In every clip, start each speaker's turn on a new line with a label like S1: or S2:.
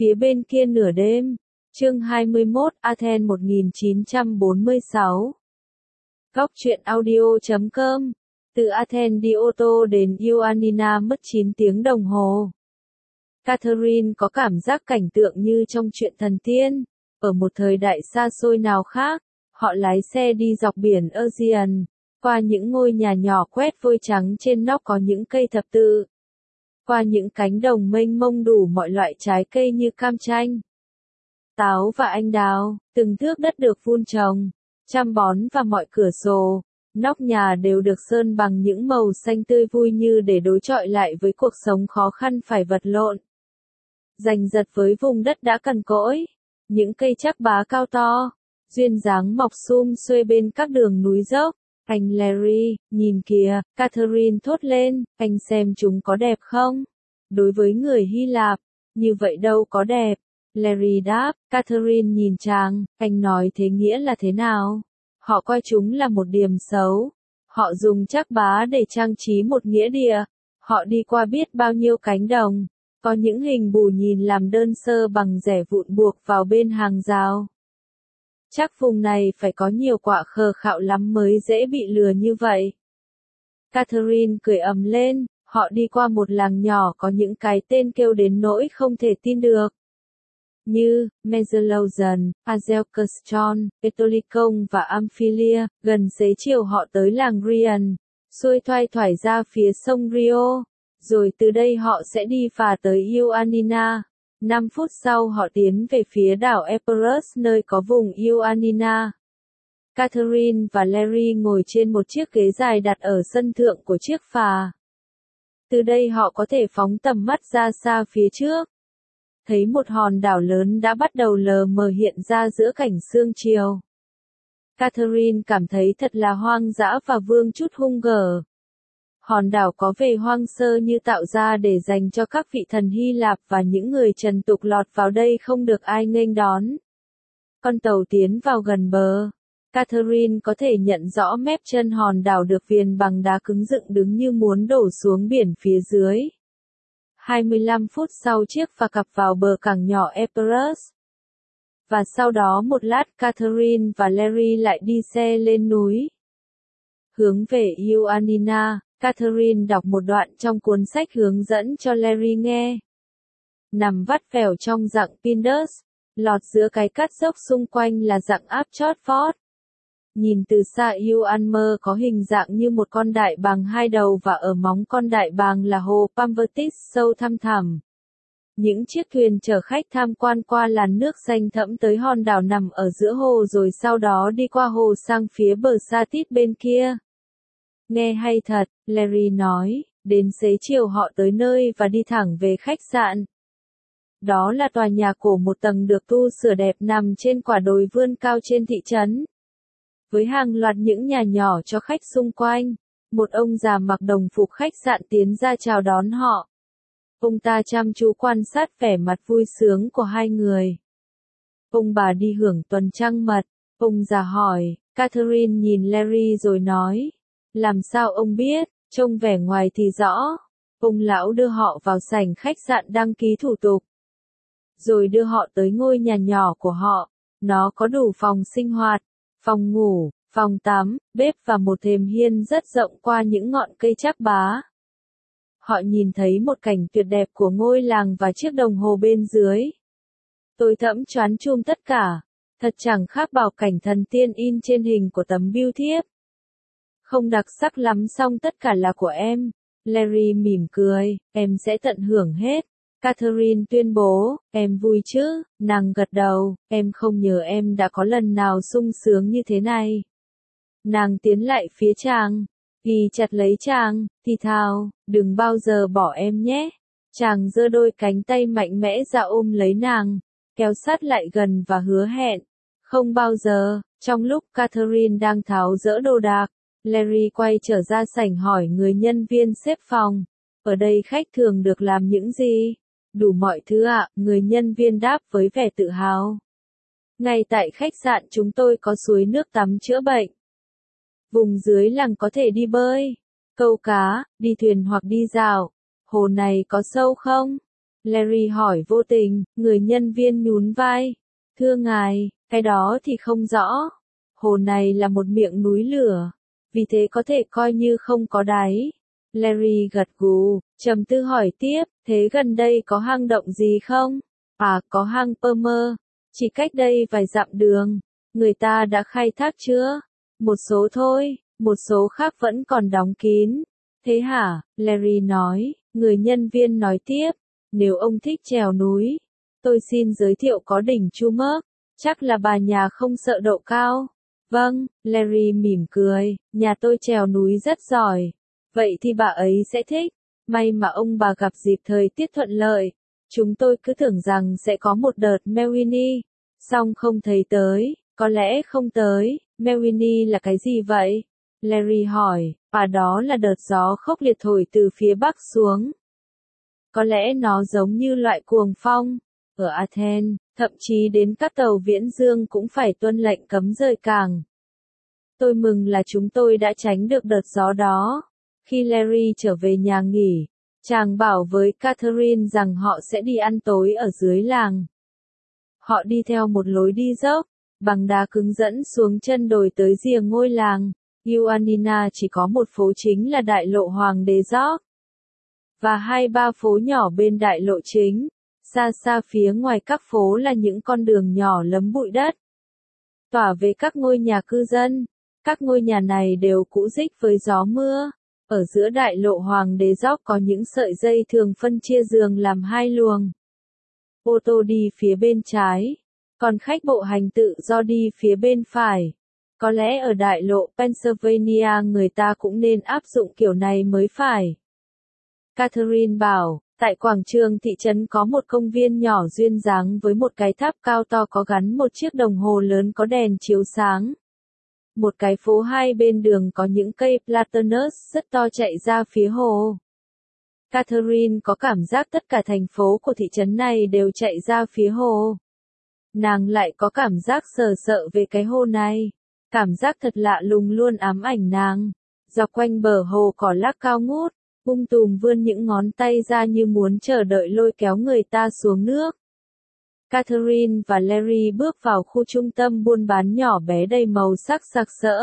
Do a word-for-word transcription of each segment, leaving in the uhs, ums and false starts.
S1: Phía bên kia nửa đêm. Chương hai mươi mốt, Athens một nghìn chín trăm bốn mươi sáu. Góc truyện audio chấm com. Từ Athens đi ô tô đến Ioannina mất chín tiếng đồng hồ. Catherine có cảm giác cảnh tượng như trong truyện thần tiên. Ở một thời đại xa xôi nào khác, họ lái xe đi dọc biển Aegean, qua những ngôi nhà nhỏ quét vôi trắng trên nóc có những cây thập tự. Qua những cánh đồng mênh mông đủ mọi loại trái cây như cam chanh, táo và anh đào, từng thước đất được vun trồng, chăm bón và mọi cửa sổ, nóc nhà đều được sơn bằng những màu xanh tươi vui như để đối chọi lại với cuộc sống khó khăn phải vật lộn. Giành giật với vùng đất đã cằn cỗi, những cây trắc bá cao to, duyên dáng mọc sum xuê bên các đường núi dốc. Anh Larry, nhìn kìa, Catherine thốt lên, anh xem chúng có đẹp không? Đối với người Hy Lạp, như vậy đâu có đẹp. Larry đáp, Catherine nhìn chàng, anh nói thế nghĩa là thế nào? Họ coi chúng là một điểm xấu. Họ dùng trắc bá để trang trí một nghĩa địa. Họ đi qua biết bao nhiêu cánh đồng. Có những hình bù nhìn làm đơn sơ bằng rẻ vụn buộc vào bên hàng rào. Chắc vùng này phải có nhiều quạ khờ khạo lắm mới dễ bị lừa như vậy. Catherine cười ầm lên, họ đi qua một làng nhỏ có những cái tên kêu đến nỗi không thể tin được. Như, Mezzelausen, Azelkastron, Etolikon và Amphilia, gần xế chiều họ tới làng Rian, xuôi thoai thoải ra phía sông Rio, rồi từ đây họ sẽ đi phà tới Ioannina. Năm phút sau họ tiến về phía đảo Epirus nơi có vùng Ioannina. Catherine và Larry ngồi trên một chiếc ghế dài đặt ở sân thượng của chiếc phà. Từ đây họ có thể phóng tầm mắt ra xa phía trước. Thấy một hòn đảo lớn đã bắt đầu lờ mờ hiện ra giữa cảnh sương chiều. Catherine cảm thấy thật là hoang dã và vương chút hung gở. Hòn đảo có vẻ hoang sơ như tạo ra để dành cho các vị thần Hy Lạp và những người trần tục lọt vào đây không được ai nghênh đón. Con tàu tiến vào gần bờ. Catherine có thể nhận rõ mép chân hòn đảo được viền bằng đá cứng dựng đứng như muốn đổ xuống biển phía dưới. hai mươi lăm phút sau chiếc phà cập vào bờ cảng nhỏ Epirus. Và sau đó một lát Catherine và Larry lại đi xe lên núi. Hướng về Ioannina, Catherine đọc một đoạn trong cuốn sách hướng dẫn cho Larry nghe. Nằm vắt vẻo trong dặng Pindus, lọt giữa cái cát dốc xung quanh là dặng áp chót Fort. Nhìn từ xa Ioannina có hình dạng như một con đại bàng hai đầu và ở móng con đại bàng là hồ Pamvertis sâu thăm thẳm. Những chiếc thuyền chở khách tham quan qua làn nước xanh thẫm tới hòn đảo nằm ở giữa hồ rồi sau đó đi qua hồ sang phía bờ Satit bên kia. Nghe hay thật, Larry nói, đến xế chiều họ tới nơi và đi thẳng về khách sạn. Đó là tòa nhà cổ một tầng được tu sửa đẹp nằm trên quả đồi vươn cao trên thị trấn. Với hàng loạt những nhà nhỏ cho khách xung quanh, một ông già mặc đồng phục khách sạn tiến ra chào đón họ. Ông ta chăm chú quan sát vẻ mặt vui sướng của hai người. Ông bà đi hưởng tuần trăng mật, ông già hỏi, Catherine nhìn Larry rồi nói. Làm sao ông biết, trông vẻ ngoài thì rõ. Ông lão đưa họ vào sảnh khách sạn đăng ký thủ tục. Rồi đưa họ tới ngôi nhà nhỏ của họ. Nó có đủ phòng sinh hoạt, phòng ngủ, phòng tắm, bếp và một thềm hiên rất rộng qua những ngọn cây trắc bá. Họ nhìn thấy một cảnh tuyệt đẹp của ngôi làng và chiếc đồng hồ bên dưới. Tôi thẫm choáng chum tất cả. Thật chẳng khác bảo cảnh thần tiên in trên hình của tấm bưu thiếp. Không đặc sắc lắm song tất cả là của em. Larry mỉm cười, em sẽ tận hưởng hết. Catherine tuyên bố, em vui chứ, nàng gật đầu, em không nhớ em đã có lần nào sung sướng như thế này. Nàng tiến lại phía chàng, ghi chặt lấy chàng, thì thào, đừng bao giờ bỏ em nhé. Chàng giơ đôi cánh tay mạnh mẽ ra ôm lấy nàng, kéo sát lại gần và hứa hẹn. Không bao giờ, trong lúc Catherine đang tháo dỡ đồ đạc, Larry quay trở ra sảnh hỏi người nhân viên xếp phòng, ở đây khách thường được làm những gì? Đủ mọi thứ ạ, người nhân viên đáp với vẻ tự hào. Ngay tại khách sạn chúng tôi có suối nước tắm chữa bệnh. Vùng dưới làng có thể đi bơi, câu cá, đi thuyền hoặc đi dạo. Hồ này có sâu không? Larry hỏi vô tình, người nhân viên nhún vai. Thưa ngài, cái đó thì không rõ. Hồ này là một miệng núi lửa, vì thế có thể coi như không có đáy. Larry gật gù, trầm tư hỏi tiếp, thế gần đây có hang động gì không? À, có hang Palmer, chỉ cách đây vài dặm đường. Người ta đã khai thác chưa? Một số thôi, một số khác vẫn còn đóng kín. Thế hả? Larry nói, người nhân viên nói tiếp, nếu ông thích trèo núi, tôi xin giới thiệu có đỉnh Chumac, chắc là bà nhà không sợ độ cao. Vâng, Larry mỉm cười, nhà tôi trèo núi rất giỏi. Vậy thì bà ấy sẽ thích. May mà ông bà gặp dịp thời tiết thuận lợi. Chúng tôi cứ tưởng rằng sẽ có một đợt Melvini, song không thấy tới, có lẽ không tới. Melvini là cái gì vậy? Larry hỏi, và đó là đợt gió khốc liệt thổi từ phía bắc xuống. Có lẽ nó giống như loại cuồng phong. Ở Athens, thậm chí đến các tàu viễn dương cũng phải tuân lệnh cấm rời cảng. Tôi mừng là chúng tôi đã tránh được đợt gió đó. Khi Larry trở về nhà nghỉ, chàng bảo với Catherine rằng họ sẽ đi ăn tối ở dưới làng. Họ đi theo một lối đi dốc, bằng đá cứng dẫn xuống chân đồi tới rìa ngôi làng. Ioannina chỉ có một phố chính là đại lộ Hoàng đế George, và hai ba phố nhỏ bên đại lộ chính. Xa xa phía ngoài các phố là những con đường nhỏ lấm bụi đất, tỏa về các ngôi nhà cư dân. Các ngôi nhà này đều cũ rích với gió mưa. Ở giữa đại lộ Hoàng đế George có những sợi dây thường phân chia giường làm hai luồng. Ô tô đi phía bên trái, còn khách bộ hành tự do đi phía bên phải. Có lẽ ở đại lộ Pennsylvania người ta cũng nên áp dụng kiểu này mới phải. Catherine bảo, tại quảng trường thị trấn có một công viên nhỏ duyên dáng với một cái tháp cao to có gắn một chiếc đồng hồ lớn có đèn chiếu sáng. Một cái phố hai bên đường có những cây platanus rất to chạy ra phía hồ. Catherine có cảm giác tất cả thành phố của thị trấn này đều chạy ra phía hồ. Nàng lại có cảm giác sờ sợ về cái hồ này. Cảm giác thật lạ lùng luôn ám ảnh nàng. Dọc quanh bờ hồ cỏ lác cao ngút, um tùm vươn những ngón tay ra như muốn chờ đợi lôi kéo người ta xuống nước. Catherine và Larry bước vào khu trung tâm buôn bán nhỏ bé đầy màu sắc sặc sỡ.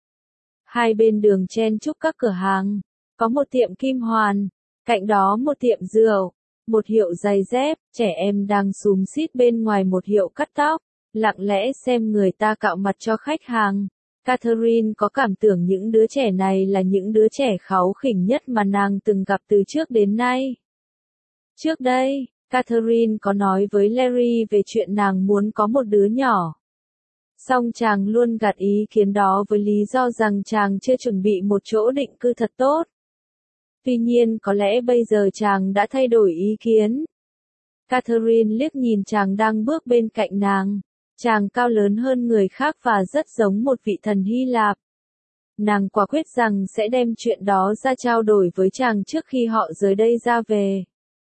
S1: Hai bên đường chen chúc các cửa hàng, có một tiệm kim hoàn, cạnh đó một tiệm rượu, một hiệu giày dép, trẻ em đang xúm xít bên ngoài một hiệu cắt tóc, lặng lẽ xem người ta cạo mặt cho khách hàng. Catherine có cảm tưởng những đứa trẻ này là những đứa trẻ kháu khỉnh nhất mà nàng từng gặp từ trước đến nay. Trước đây, Catherine có nói với Larry về chuyện nàng muốn có một đứa nhỏ. Song chàng luôn gạt ý kiến đó với lý do rằng chàng chưa chuẩn bị một chỗ định cư thật tốt. Tuy nhiên có lẽ bây giờ chàng đã thay đổi ý kiến. Catherine liếc nhìn chàng đang bước bên cạnh nàng. Chàng cao lớn hơn người khác và rất giống một vị thần Hy Lạp. Nàng quả quyết rằng sẽ đem chuyện đó ra trao đổi với chàng trước khi họ rời đây ra về.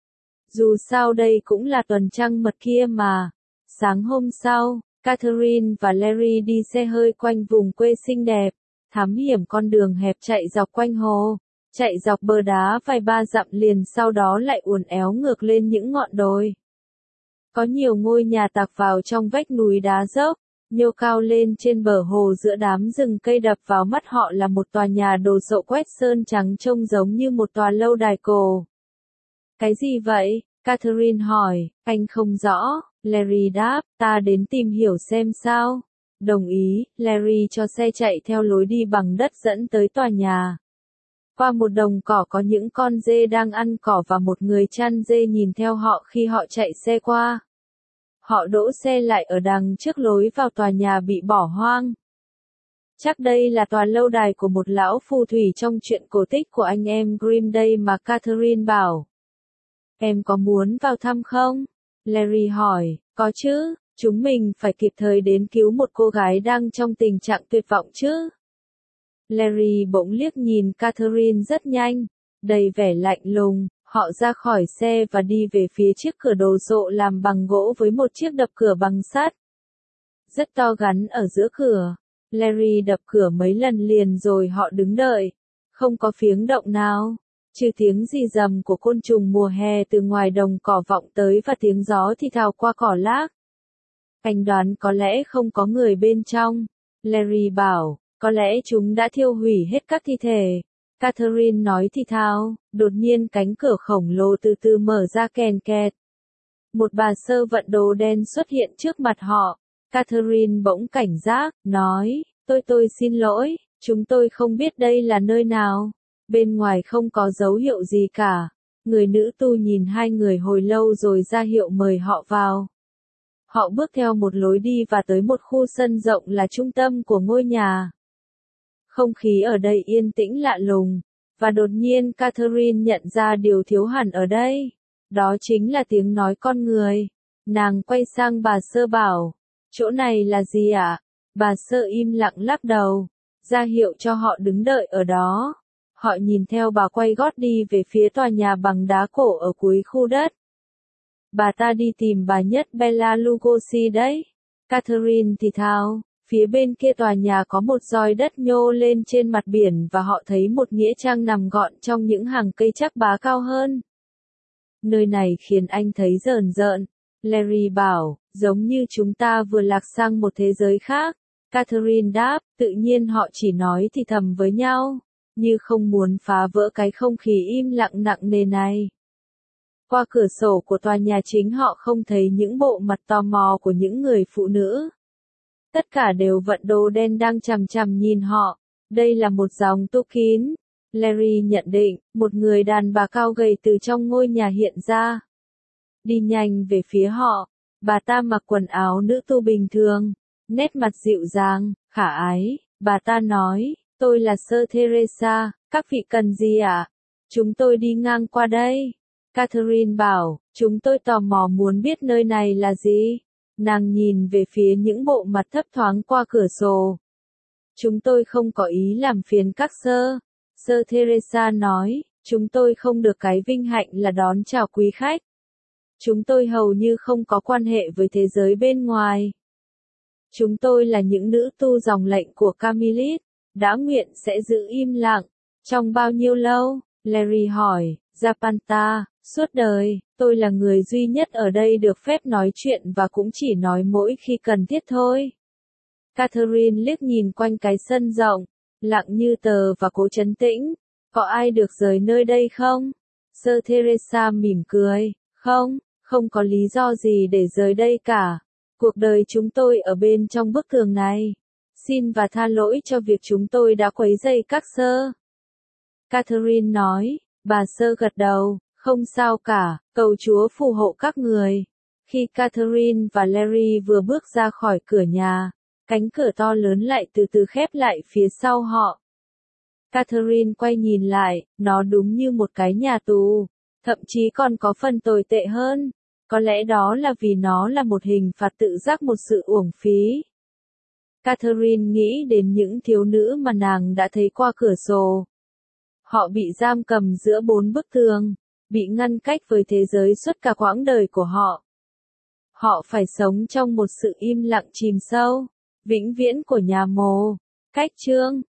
S1: Dù sao đây cũng là tuần trăng mật kia mà. Sáng hôm sau, Catherine và Larry đi xe hơi quanh vùng quê xinh đẹp, thám hiểm con đường hẹp chạy dọc quanh hồ, chạy dọc bờ đá vài ba dặm liền sau đó lại uốn éo ngược lên những ngọn đồi. Có nhiều ngôi nhà tạc vào trong vách núi đá dốc, nhô cao lên trên bờ hồ giữa đám rừng cây. Đập vào mắt họ là một tòa nhà đồ sộ quét sơn trắng trông giống như một tòa lâu đài cổ. Cái gì vậy? Catherine hỏi. Anh không rõ, Larry đáp, ta đến tìm hiểu xem sao. Đồng ý, Larry cho xe chạy theo lối đi bằng đất dẫn tới tòa nhà. Qua một đồng cỏ có những con dê đang ăn cỏ và một người chăn dê nhìn theo họ khi họ chạy xe qua. Họ đỗ xe lại ở đằng trước lối vào tòa nhà bị bỏ hoang. Chắc đây là tòa lâu đài của một lão phù thủy trong truyện cổ tích của anh em Grimm đây mà, Catherine bảo. Em có muốn vào thăm không? Larry hỏi. Có chứ, chúng mình phải kịp thời đến cứu một cô gái đang trong tình trạng tuyệt vọng chứ. Larry bỗng liếc nhìn Catherine rất nhanh, đầy vẻ lạnh lùng. Họ ra khỏi xe và đi về phía chiếc cửa đồ sộ làm bằng gỗ với một chiếc đập cửa bằng sắt rất to gắn ở giữa cửa. Larry đập cửa mấy lần liền rồi họ đứng đợi. Không có tiếng động nào. trừ tiếng rì rầm của côn trùng mùa hè từ ngoài đồng cỏ vọng tới và tiếng gió thì thào qua cỏ lác. Anh đoán có lẽ không có người bên trong. Larry bảo, có lẽ chúng đã thiêu hủy hết các thi thể. Catherine nói thì thào, đột nhiên cánh cửa khổng lồ từ từ mở ra kèn kẹt. Một bà sơ vận đồ đen xuất hiện trước mặt họ. Catherine bỗng cảnh giác, nói, tôi tôi xin lỗi, chúng tôi không biết đây là nơi nào. Bên ngoài không có dấu hiệu gì cả. Người nữ tu nhìn hai người hồi lâu rồi ra hiệu mời họ vào. Họ bước theo một lối đi và tới một khu sân rộng là trung tâm của ngôi nhà. Không khí ở đây yên tĩnh lạ lùng, và đột nhiên Catherine nhận ra điều thiếu hẳn ở đây. Đó chính là tiếng nói con người. Nàng quay sang bà sơ bảo, chỗ này là gì ạ? À? Bà sơ im lặng lắc đầu, ra hiệu cho họ đứng đợi ở đó. Họ nhìn theo bà quay gót đi về phía tòa nhà bằng đá cổ ở cuối khu đất. Bà ta đi tìm bà nhất Bela Lugosi đấy. Catherine thì thào, phía bên kia tòa nhà có một roi đất nhô lên trên mặt biển và họ thấy một nghĩa trang nằm gọn trong những hàng cây chắc bá cao hơn. Nơi này khiến anh thấy rờn rợn. Larry bảo, giống như chúng ta vừa lạc sang một thế giới khác. Catherine đáp, tự nhiên họ chỉ nói thì thầm với nhau, như không muốn phá vỡ cái không khí im lặng nặng nề này. Qua cửa sổ của tòa nhà chính họ không thấy những bộ mặt tò mò của những người phụ nữ. Tất cả đều vận đồ đen đang chằm chằm nhìn họ. Đây là một dòng tu kín. Larry nhận định, một người đàn bà cao gầy từ trong ngôi nhà hiện ra. Đi nhanh về phía họ. Bà ta mặc quần áo nữ tu bình thường, nét mặt dịu dàng, khả ái. Bà ta nói, tôi là Sơ Teresa, các vị cần gì ạ? À? Chúng tôi đi ngang qua đây. Catherine bảo, chúng tôi tò mò muốn biết nơi này là gì. Nàng nhìn về phía những bộ mặt thấp thoáng qua cửa sổ. Chúng tôi không có ý làm phiền các sơ. Sơ Teresa nói, chúng tôi không được cái vinh hạnh là đón chào quý khách. Chúng tôi hầu như không có quan hệ với thế giới bên ngoài. Chúng tôi là những nữ tu dòng lệnh của Carmelite, đã nguyện sẽ giữ im lặng. Trong bao nhiêu lâu? Larry hỏi. Zapanta, suốt đời, tôi là người duy nhất ở đây được phép nói chuyện và cũng chỉ nói mỗi khi cần thiết thôi. Catherine liếc nhìn quanh cái sân rộng, lặng như tờ và cố trấn tĩnh. Có ai được rời nơi đây không? Sơ Teresa mỉm cười. Không, không có lý do gì để rời đây cả. Cuộc đời chúng tôi ở bên trong bức tường này. Xin và tha lỗi cho việc chúng tôi đã quấy rầy các sơ. Catherine nói. Bà sơ gật đầu, không sao cả, cầu Chúa phù hộ các người. Khi Catherine và Larry vừa bước ra khỏi cửa nhà, cánh cửa to lớn lại từ từ khép lại phía sau họ. Catherine quay nhìn lại, nó đúng như một cái nhà tù, thậm chí còn có phần tồi tệ hơn. Có lẽ đó là vì nó là một hình phạt tự giác, một sự uổng phí. Catherine nghĩ đến những thiếu nữ mà nàng đã thấy qua cửa sổ. Họ bị giam cầm giữa bốn bức tường, bị ngăn cách với thế giới suốt cả quãng đời của họ. Họ phải sống trong một sự im lặng chìm sâu, vĩnh viễn của nhà mồ. Cách chương